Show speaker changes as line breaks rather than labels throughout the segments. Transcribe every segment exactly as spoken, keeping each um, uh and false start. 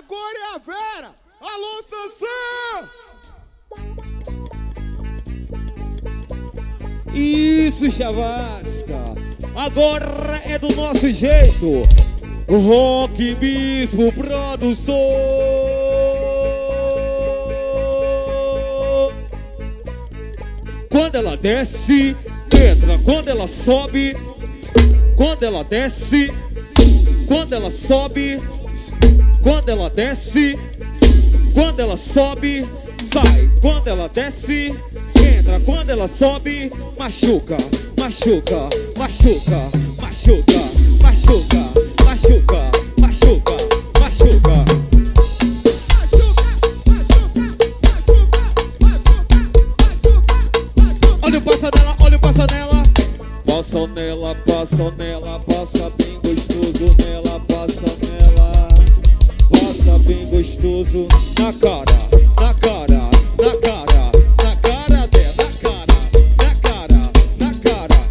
Agora é a Vera! Alô, Sansão!
Isso, Chavasca! Agora é do nosso jeito! Rock Bispo Produção! Quando ela desce, entra. Quando ela sobe, quando ela desce, quando ela sobe, quando ela desce, quando ela sobe, sai. Quando ela desce, entra. Quando ela sobe, machuca, machuca, machuca, machuca, machuca, machuca, machuca, machuca. Olha o passa nela, olha o passa nela. Passa nela, passa nela, passa bem gostoso nela, passa nela. Passa bem gostoso na cara, na cara, na cara, na cara dela, na cara, na cara, na cara.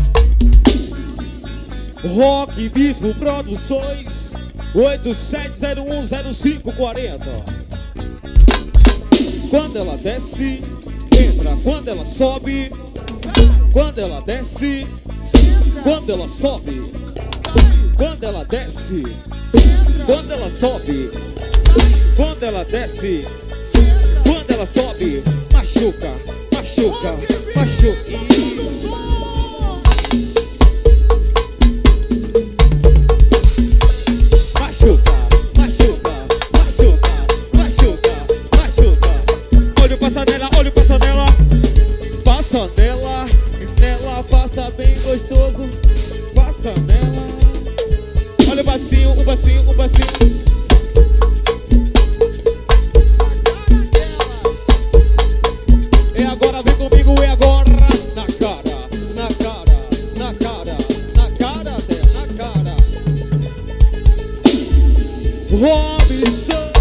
Rock Bispo Produções oito sete zero um zero cinco quatro zero. Quando ela desce, entra. Quando ela sobe, quando ela desce, quando ela sobe, quando ela desce, quando ela sobe, quando ela desce, quando ela sobe, machuca, machuca, machuca. Machuca, machuca, machuca, machuca, machuca. Olha o passa nela, olha o passa nela. Passa nela, nela passa bem gostoso. Passa nela. Olha o bacinho, o bacinho, o bacinho. E agora vem comigo, e agora na cara, na cara, na cara, na cara dela, na cara. Robinson.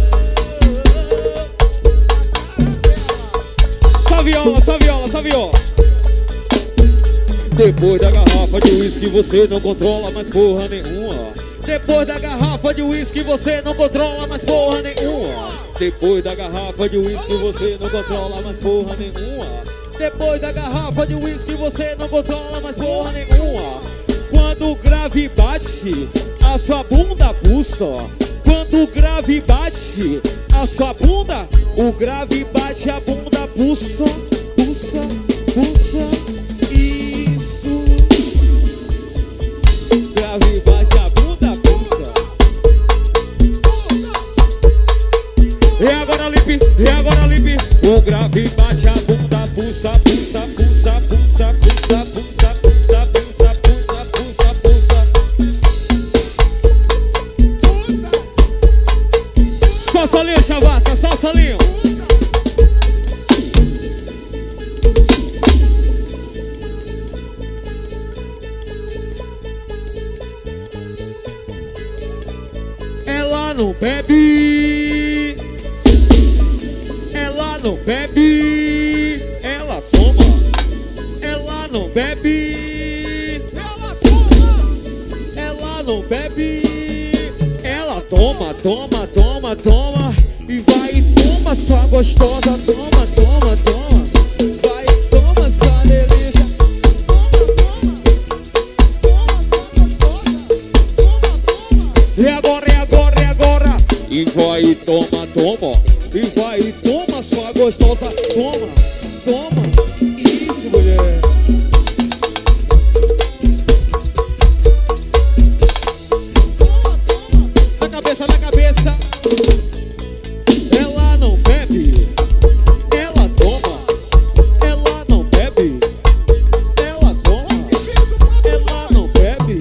Só viola, só viola, só viola. Depois da garrafa de uísque você não controla mais porra nenhuma. Depois da garrafa de uísque você não controla mais porra nenhuma. Depois da garrafa de uísque você não controla mais porra nenhuma. Depois da garrafa de uísque você não controla mais porra nenhuma. Quando o grave bate, a sua bunda pulsa. Quando o grave bate, a sua bunda, o grave bate, a bunda pulsa, pulsa, pulsa. Isso. Grave bate, a bunda pulsa. E agora limpe, e agora limpe. O grave bate, a bunda pulsa, pulsa, pulsa, pulsa, pulsa, pulsa, pulsa, pulsa, pulsa, pulsa, pulsa. Só solinho, Chavasca, só solinho. Ela não bebe, ela não bebe, ela toma. Ela não bebe, ela toma. Ela não bebe, ela toma, toma, toma, toma. E vai e toma, sua gostosa, toma, toma, toma. Vai e toma, sua delícia. E agora, e agora, e agora. E vai e toma, toma. E vai e toma, sua gostosa. Toma, toma. Isso, mulher. Na cabeça, na cabeça. Ela não bebe, ela toma. Ela não bebe, ela toma. Ela não bebe.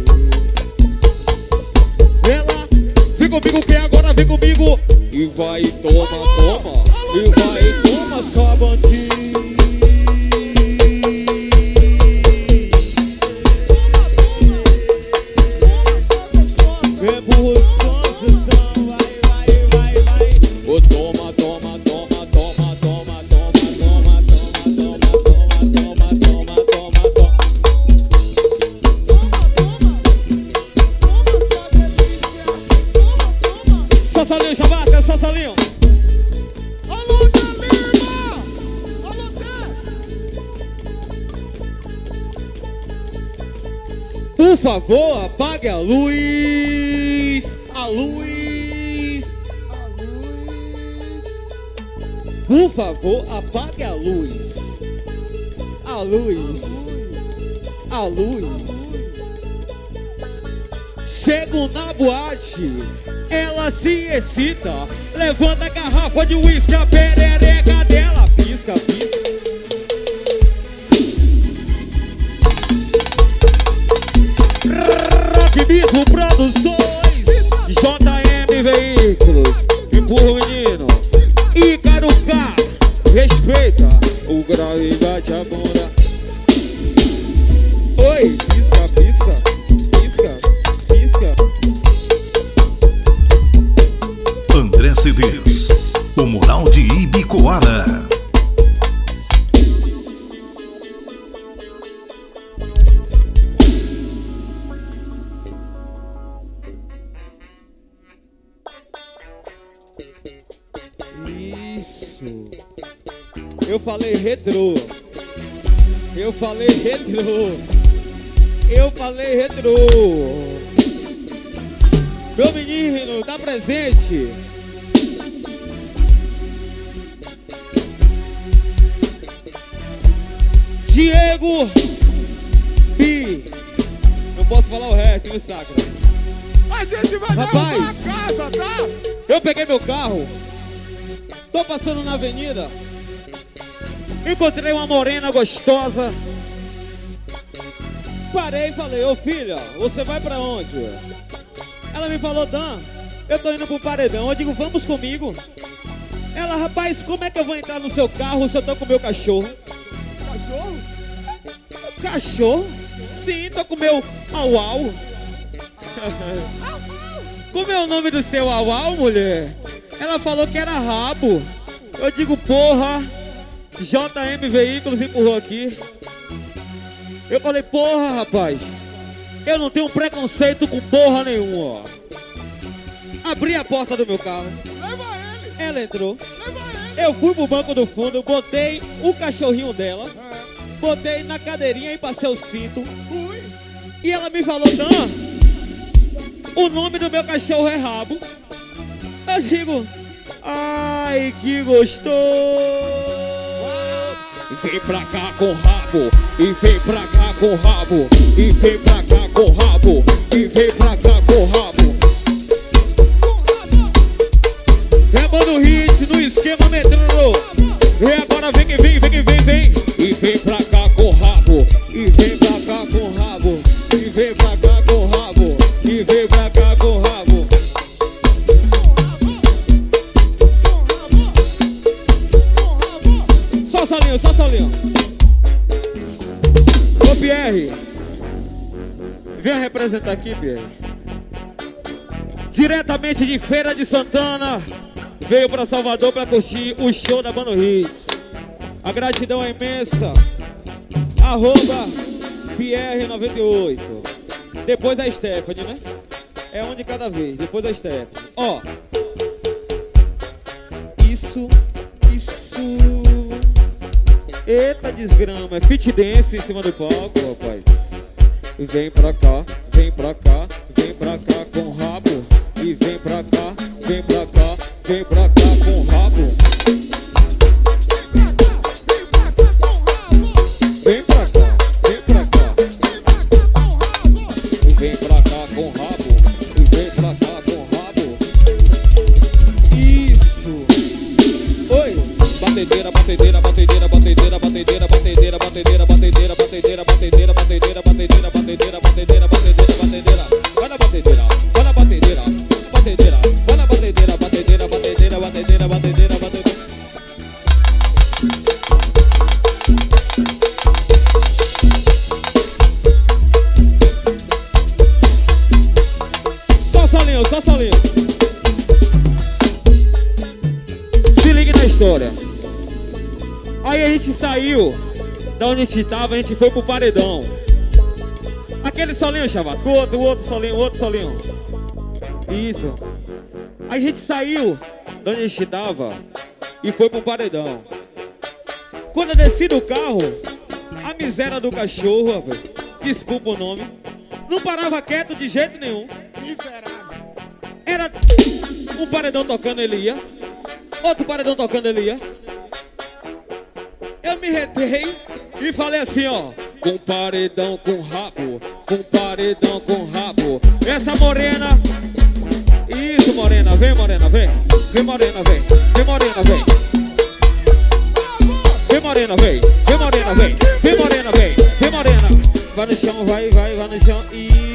Ela, vem comigo que agora vem comigo. E vai e toma, toma. E vai e toma, sua bandida. Revolução, sessão, vai, vai, vai, vai. Oh, toma, toma, toma, toma, toma, toma, toma, toma, toma, toma, toma, toma, toma. Só Só solinho, Chavasca, só solinho.
Alô, Lima! Alô, Té!
Por favor, apague a luz. A luz.
A luz.
Por favor, apague a luz. A luz. A luz. Chego na boate, ela se excita. Levanta a garrafa de uísque, a perereca dela pisca, pisca. Rapidismo Produções, J M Veículos, empurra o menino. Ícaro K, respeita. O grave bate a bunda. Oi, pisca, pisca, pisca, pisca.
André Cedês, o mural de Ibicoara.
Isso. Eu falei retrô. Eu falei retrô. Eu falei retrô. Meu menino, tá presente. Diego Pi. Não posso falar o resto, me saca.
A gente vai
Rapaz,
dar uma casa, tá?
eu peguei meu carro. Tô passando na avenida. Encontrei uma morena gostosa. Parei e falei, ô filha, você vai pra onde? Ela me falou, Dan, eu tô indo pro paredão. Eu digo, vamos comigo. Ela, rapaz, como é que eu vou entrar no seu carro se eu tô com o meu cachorro?
Cachorro?
Cachorro? Sim, tô com o meu au-au. Como é o nome do seu au-au, mulher? Ela falou que era rabo. Eu digo, porra, J M Veículos empurrou aqui. Eu falei, porra, rapaz, eu não tenho preconceito com porra nenhuma. Abri a porta do meu carro.
Leva ele!
Ela entrou.
Leva ele!
Eu fui pro banco do fundo, botei o cachorrinho dela,
É.
botei na cadeirinha e passei o cinto.
Fui!
E ela me falou, Dan, o nome do meu cachorro é Rabo. Eu digo, ai, que gostoso. Vem pra cá com rabo, e vem pra cá com rabo, e vem pra cá com rabo, e vem pra cá com rabo. Rebando hits no esquema metrô. E agora vem que vem, vem que vem, vem. E vem pra cá com rabo, e vem pra cá com rabo, e vem pra cá com rabo, e vem pra cá com rabo. Só solinho, só solinho. Ô Pierre, venha representar aqui, Pierre. Diretamente de Feira de Santana, veio para Salvador para curtir o show da Bando Hits. A gratidão é imensa. Arroba Pierre noventa e oito. Depois a Stephanie, né? É um de cada vez. Depois a Stephanie. Ó. Isso, isso. Eita desgrama. É fit dance em cima do palco, rapaz. Vem pra cá, vem pra cá, vem pra cá com rabo. E vem pra cá, vem pra cá, vem pra cá com rabo. Vem pra cá, vem pra cá. E vem pra cá com rabo. E vem pra cá com rabo. Isso. Oi. Batedeira, batedeira, batedeira, batedeira, batedeira, batedeira, batedeira, batedeira, batedeira, batedeira, batedeira, batedeira, batedeira, batedeira, batedeira, batedeira. Vai na batedeira, vai na batedeira, batedeira, vai na batedeira, batedeira, batedeira, batedeira, batedeira, batedeira. Só solinho, só solinho. Se ligue na história. Aí a gente saiu da onde a gente tava, a gente foi pro paredão. Aquele solinho, Chavasco, o outro, o outro solinho, o outro solinho. Isso. A gente saiu de onde a gente tava e foi pro paredão. Quando eu desci do carro, a miséria do cachorro, rapaz, desculpa o nome, não parava quieto de jeito nenhum.
Miserável.
Era um paredão tocando, ele ia. Outro paredão tocando, ele ia. Eu me retei e falei assim, ó. Com paredão com rabo, com paredão com rabo. Essa morena. Isso, morena, vem, morena, vem. Vem, morena, vem. Vem, morena, vem. Vem, morena, vem. Vem, morena, vem. Vem, morena, vem. Vem, morena. Vai no chão, vai, vai, vai no chão. E